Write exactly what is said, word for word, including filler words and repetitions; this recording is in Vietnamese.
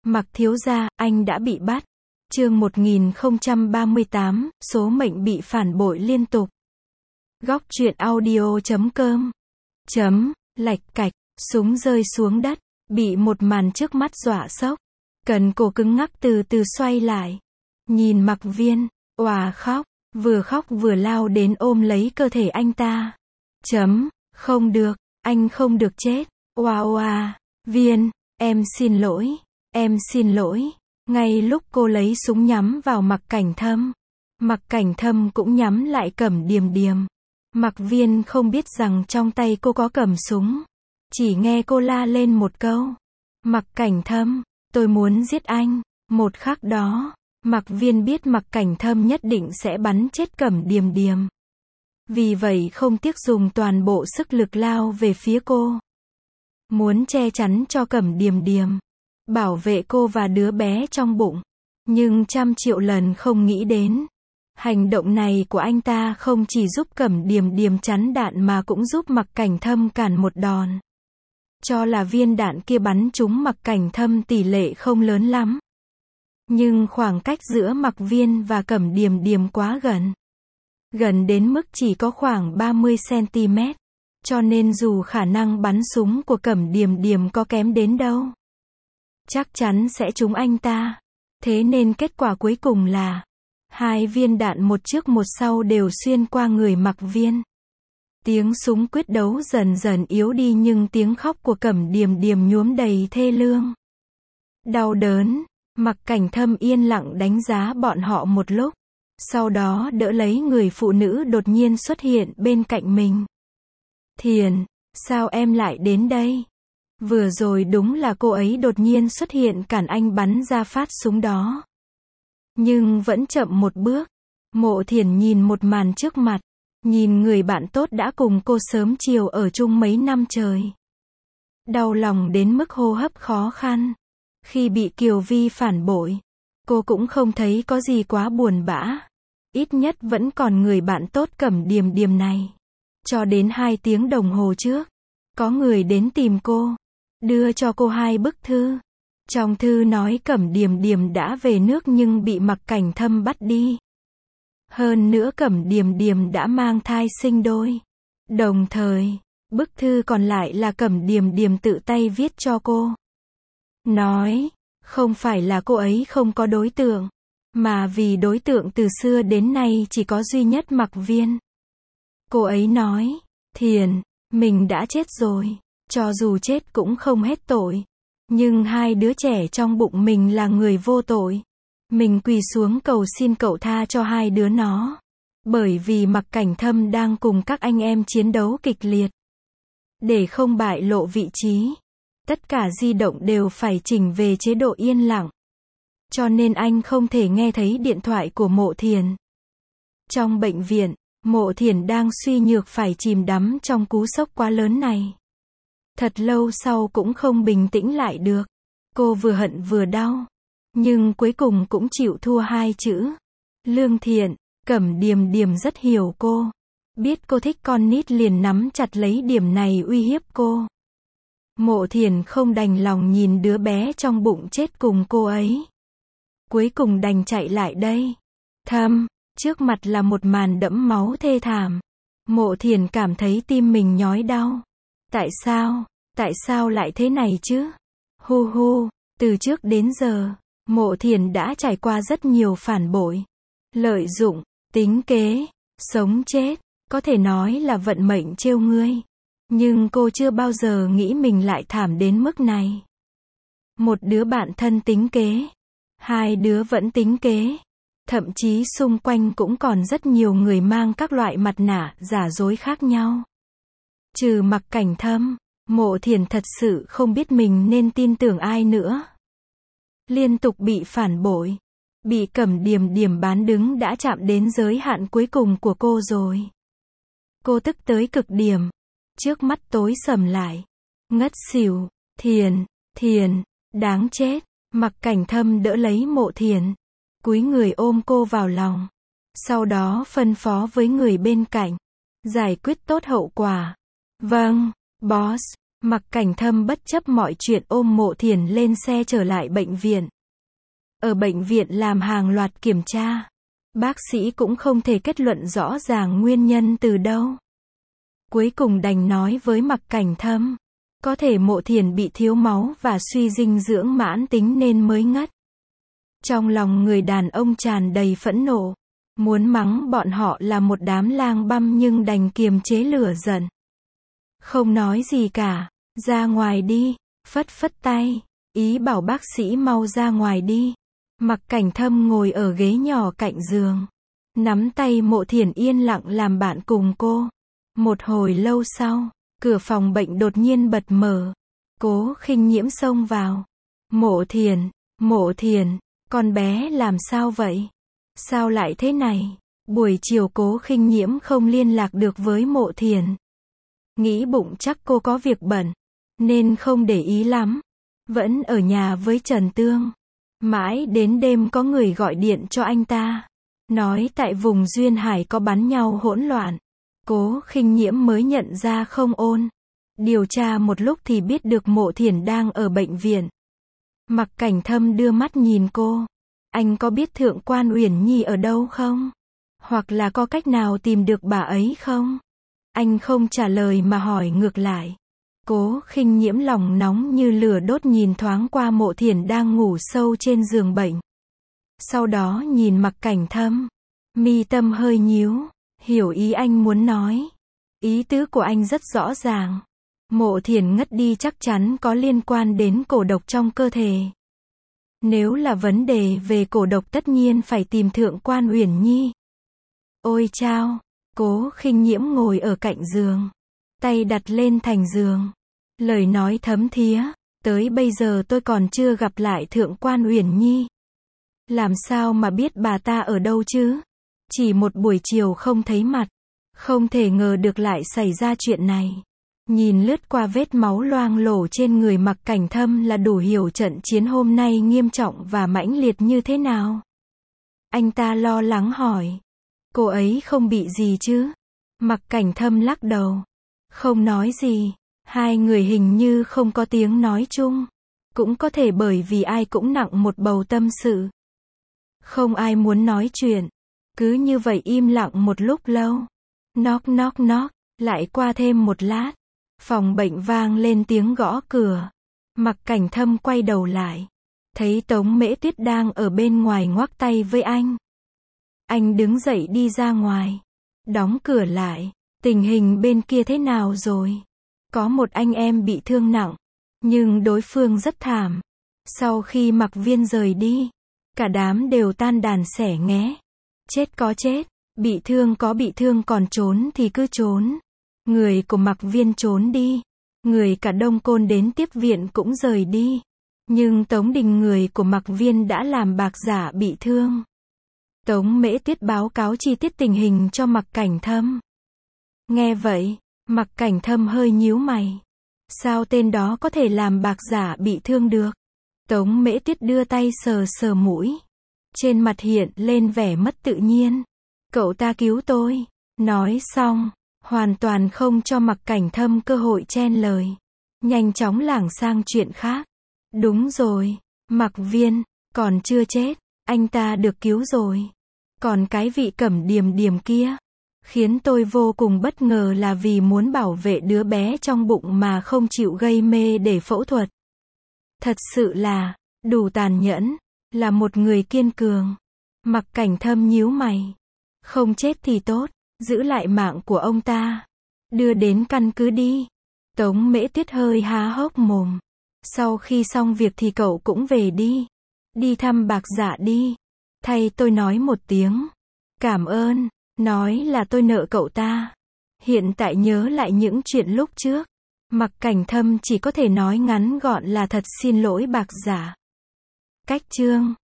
Mặc thiếu gia, anh đã bị bắt. Chương một nghìn không trăm ba mươi tám, số mệnh bị phản bội liên tục. Góc truyện audio chấm com. Chấm, lạch cạch, súng rơi xuống đất, bị một màn trước mắt dọa sốc. Cần cổ cứng ngắc từ từ xoay lại. Nhìn Mặc Viên, òa khóc, vừa khóc vừa lao đến ôm lấy cơ thể anh ta. Chấm, không được, anh không được chết. Oa oa, Viên, em xin lỗi, em xin lỗi. Ngay lúc cô lấy súng nhắm vào Mặc Cảnh Thâm, Mặc Cảnh Thâm cũng nhắm lại Cẩm Điềm Điềm. Mặc Viên không biết rằng trong tay cô có cầm súng. Chỉ nghe cô la lên một câu. Mặc Cảnh Thâm, tôi muốn giết anh. Một khắc đó, Mặc Viên biết Mặc Cảnh Thâm nhất định sẽ bắn chết Cẩm Điềm Điềm. Vì vậy không tiếc dùng toàn bộ sức lực lao về phía cô. Muốn che chắn cho Cẩm Điềm Điềm, bảo vệ cô và đứa bé trong bụng. Nhưng trăm triệu lần không nghĩ đến. Hành động này của anh ta không chỉ giúp Cẩm Điềm Điềm chắn đạn mà cũng giúp Mặc Cảnh Thâm cản một đòn. Cho là viên đạn kia bắn trúng Mặc Cảnh Thâm tỷ lệ không lớn lắm. Nhưng khoảng cách giữa Mặc Viên và Cẩm Điềm Điềm quá gần. Gần đến mức chỉ có khoảng ba mươi xăng-ti-mét. Cho nên dù khả năng bắn súng của Cẩm Điềm Điềm có kém đến đâu, chắc chắn sẽ trúng anh ta. Thế nên kết quả cuối cùng là hai viên đạn một trước một sau đều xuyên qua người Mặc Viên. Tiếng súng quyết đấu dần dần yếu đi nhưng tiếng khóc của Cẩm Điềm Điềm nhuốm đầy thê lương. Đau đớn, Mặc Cảnh Thâm yên lặng đánh giá bọn họ một lúc. Sau đó đỡ lấy người phụ nữ đột nhiên xuất hiện bên cạnh mình. Thiền, sao em lại đến đây? Vừa rồi đúng là cô ấy đột nhiên xuất hiện cản anh bắn ra phát súng đó. Nhưng vẫn chậm một bước. Mộ Thiền nhìn một màn trước mặt. Nhìn người bạn tốt đã cùng cô sớm chiều ở chung mấy năm trời. Đau lòng đến mức hô hấp khó khăn. Khi bị Kiều Vi phản bội, cô cũng không thấy có gì quá buồn bã. Ít nhất vẫn còn người bạn tốt Cẩm Điềm Điềm này. Cho đến hai tiếng đồng hồ trước, có người đến tìm cô, đưa cho cô hai bức thư. Trong thư nói Cẩm Điềm Điềm đã về nước nhưng bị Mặc Cảnh Thâm bắt đi. Hơn nữa Cẩm Điềm Điềm đã mang thai sinh đôi. Đồng thời, bức thư còn lại là Cẩm Điềm Điềm tự tay viết cho cô. Nói, không phải là cô ấy không có đối tượng, mà vì đối tượng từ xưa đến nay chỉ có duy nhất Mặc Viên. Cô ấy nói, Thiền, mình đã chết rồi, cho dù chết cũng không hết tội. Nhưng hai đứa trẻ trong bụng mình là người vô tội. Mình quỳ xuống cầu xin cậu tha cho hai đứa nó. Bởi vì Mặc Cảnh Thâm đang cùng các anh em chiến đấu kịch liệt. Để không bại lộ vị trí, tất cả di động đều phải chỉnh về chế độ yên lặng. Cho nên anh không thể nghe thấy điện thoại của Mộ Thiền. Trong bệnh viện, Mộ Thiền đang suy nhược phải chìm đắm trong cú sốc quá lớn này. Thật lâu sau cũng không bình tĩnh lại được. Cô vừa hận vừa đau. Nhưng cuối cùng cũng chịu thua hai chữ. Lương thiện. Cẩm Điềm Điềm rất hiểu cô. Biết cô thích con nít liền nắm chặt lấy điểm này uy hiếp cô. Mộ Thiền không đành lòng nhìn đứa bé trong bụng chết cùng cô ấy. Cuối cùng đành chạy lại đây. Thâm, trước mặt là một màn đẫm máu thê thảm. Mộ Thiền cảm thấy tim mình nhói đau. Tại sao, tại sao lại thế này chứ? Hu hu, từ trước đến giờ, Mộ Thiền đã trải qua rất nhiều phản bội, lợi dụng, tính kế, sống chết, có thể nói là vận mệnh trêu ngươi. Nhưng cô chưa bao giờ nghĩ mình lại thảm đến mức này. Một đứa bạn thân tính kế, hai đứa vẫn tính kế, thậm chí xung quanh cũng còn rất nhiều người mang các loại mặt nạ, giả dối khác nhau. Trừ Mặc Cảnh Thâm, Mộ Thiền thật sự không biết mình nên tin tưởng ai nữa. Liên tục bị phản bội, bị Cẩm Điềm Điềm bán đứng đã chạm đến giới hạn cuối cùng của cô rồi. Cô tức tới cực điểm, trước mắt tối sầm lại, ngất xỉu. Thiền, Thiền, đáng chết. Mặc Cảnh Thâm đỡ lấy Mộ Thiền, cúi người ôm cô vào lòng. Sau đó phân phó với người bên cạnh, giải quyết tốt hậu quả. Vâng, boss. Mặc Cảnh Thâm bất chấp mọi chuyện ôm Mộ Thiển lên xe trở lại bệnh viện. Ở bệnh viện làm hàng loạt kiểm tra. Bác sĩ cũng không thể kết luận rõ ràng nguyên nhân từ đâu. Cuối cùng đành nói với Mặc Cảnh Thâm, có thể Mộ Thiển bị thiếu máu và suy dinh dưỡng mãn tính nên mới ngất. Trong lòng người đàn ông tràn đầy phẫn nộ, muốn mắng bọn họ là một đám lang băm nhưng đành kiềm chế lửa giận. Không nói gì cả, ra ngoài đi, phất phất tay, ý bảo bác sĩ mau ra ngoài đi. Mặc Cảnh Thâm ngồi ở ghế nhỏ cạnh giường, nắm tay Mộ Thiển yên lặng làm bạn cùng cô. Một hồi lâu sau, cửa phòng bệnh đột nhiên bật mở. Cố Khinh Nhiễm xông vào. Mộ Thiển, Mộ Thiển, con bé làm sao vậy? Sao lại thế này? Buổi chiều Cố Khinh Nhiễm không liên lạc được với Mộ Thiển. Nghĩ bụng chắc cô có việc bận, nên không để ý lắm. Vẫn ở nhà với Trần Tương. Mãi đến đêm có người gọi điện cho anh ta. Nói tại vùng Duyên Hải có bắn nhau hỗn loạn. Cố Khinh Nhiễm mới nhận ra không ổn. Điều tra một lúc thì biết được Mộ Thiển đang ở bệnh viện. Mặc Cảnh Thâm đưa mắt nhìn cô. Anh có biết Thượng quan Uyển Nhi ở đâu không? Hoặc là có cách nào tìm được bà ấy không? Anh không trả lời mà hỏi ngược lại. Cố Khinh Nhiễm lòng nóng như lửa đốt nhìn thoáng qua Mộ Thiển đang ngủ sâu trên giường bệnh. Sau đó nhìn Mặc Cảnh Thâm. Mi tâm hơi nhíu, hiểu ý anh muốn nói. Ý tứ của anh rất rõ ràng. Mộ Thiển ngất đi chắc chắn có liên quan đến cổ độc trong cơ thể. Nếu là vấn đề về cổ độc tất nhiên phải tìm Thượng quan Uyển Nhi. Ôi chao, Cố Khinh Nhiễm ngồi ở cạnh giường, tay đặt lên thành giường. Lời nói thấm thía, tới bây giờ tôi còn chưa gặp lại Thượng quan Uyển Nhi. Làm sao mà biết bà ta ở đâu chứ? Chỉ một buổi chiều không thấy mặt. Không thể ngờ được lại xảy ra chuyện này. Nhìn lướt qua vết máu loang lổ trên người Mặc Cảnh Thâm là đủ hiểu trận chiến hôm nay nghiêm trọng và mãnh liệt như thế nào. Anh ta lo lắng hỏi. Cô ấy không bị gì chứ? Mặc Cảnh Thâm lắc đầu. Không nói gì. Hai người hình như không có tiếng nói chung. Cũng có thể bởi vì ai cũng nặng một bầu tâm sự. Không ai muốn nói chuyện. Cứ như vậy im lặng một lúc lâu. Knock knock knock. Lại qua thêm một lát. Phòng bệnh vang lên tiếng gõ cửa. Mặc Cảnh Thâm quay đầu lại. Thấy Tống Mễ Tuyết đang ở bên ngoài ngoắc tay với anh. Anh đứng dậy đi ra ngoài. Đóng cửa lại. Tình hình bên kia thế nào rồi? Có một anh em bị thương nặng. Nhưng đối phương rất thảm. Sau khi Mặc Viên rời đi, cả đám đều tan đàn xẻ nghé. Chết có chết, bị thương có bị thương, còn trốn thì cứ trốn. Người của Mặc Viên trốn đi. Người cả Đông Côn đến tiếp viện cũng rời đi. Nhưng Tống Đình người của Mặc Viên đã làm bạc giả bị thương. Tống Mễ Tuyết báo cáo chi tiết tình hình cho Mặc Cảnh Thâm. Nghe vậy, Mặc Cảnh Thâm hơi nhíu mày. Sao tên đó có thể làm bạc giả bị thương được? Tống Mễ Tuyết đưa tay sờ sờ mũi. Trên mặt hiện lên vẻ mất tự nhiên. Cậu ta cứu tôi. Nói xong, hoàn toàn không cho Mặc Cảnh Thâm cơ hội chen lời. Nhanh chóng lảng sang chuyện khác. Đúng rồi, Mặc Viên, còn chưa chết. Anh ta được cứu rồi. Còn cái vị Cẩm Điềm Điềm kia, khiến tôi vô cùng bất ngờ là vì muốn bảo vệ đứa bé trong bụng mà không chịu gây mê để phẫu thuật. Thật sự là, đủ tàn nhẫn, là một người kiên cường. Mặc Cảnh Thâm nhíu mày. Không chết thì tốt, giữ lại mạng của ông ta. Đưa đến căn cứ đi. Tống Mễ Tuyết hơi há hốc mồm. Sau khi xong việc thì cậu cũng về đi. Đi thăm bạc giả đi. Thay tôi nói một tiếng. Cảm ơn. Nói là tôi nợ cậu ta. Hiện tại nhớ lại những chuyện lúc trước. Mặc Cảnh Thâm chỉ có thể nói ngắn gọn là thật xin lỗi bạc giả. Cách chương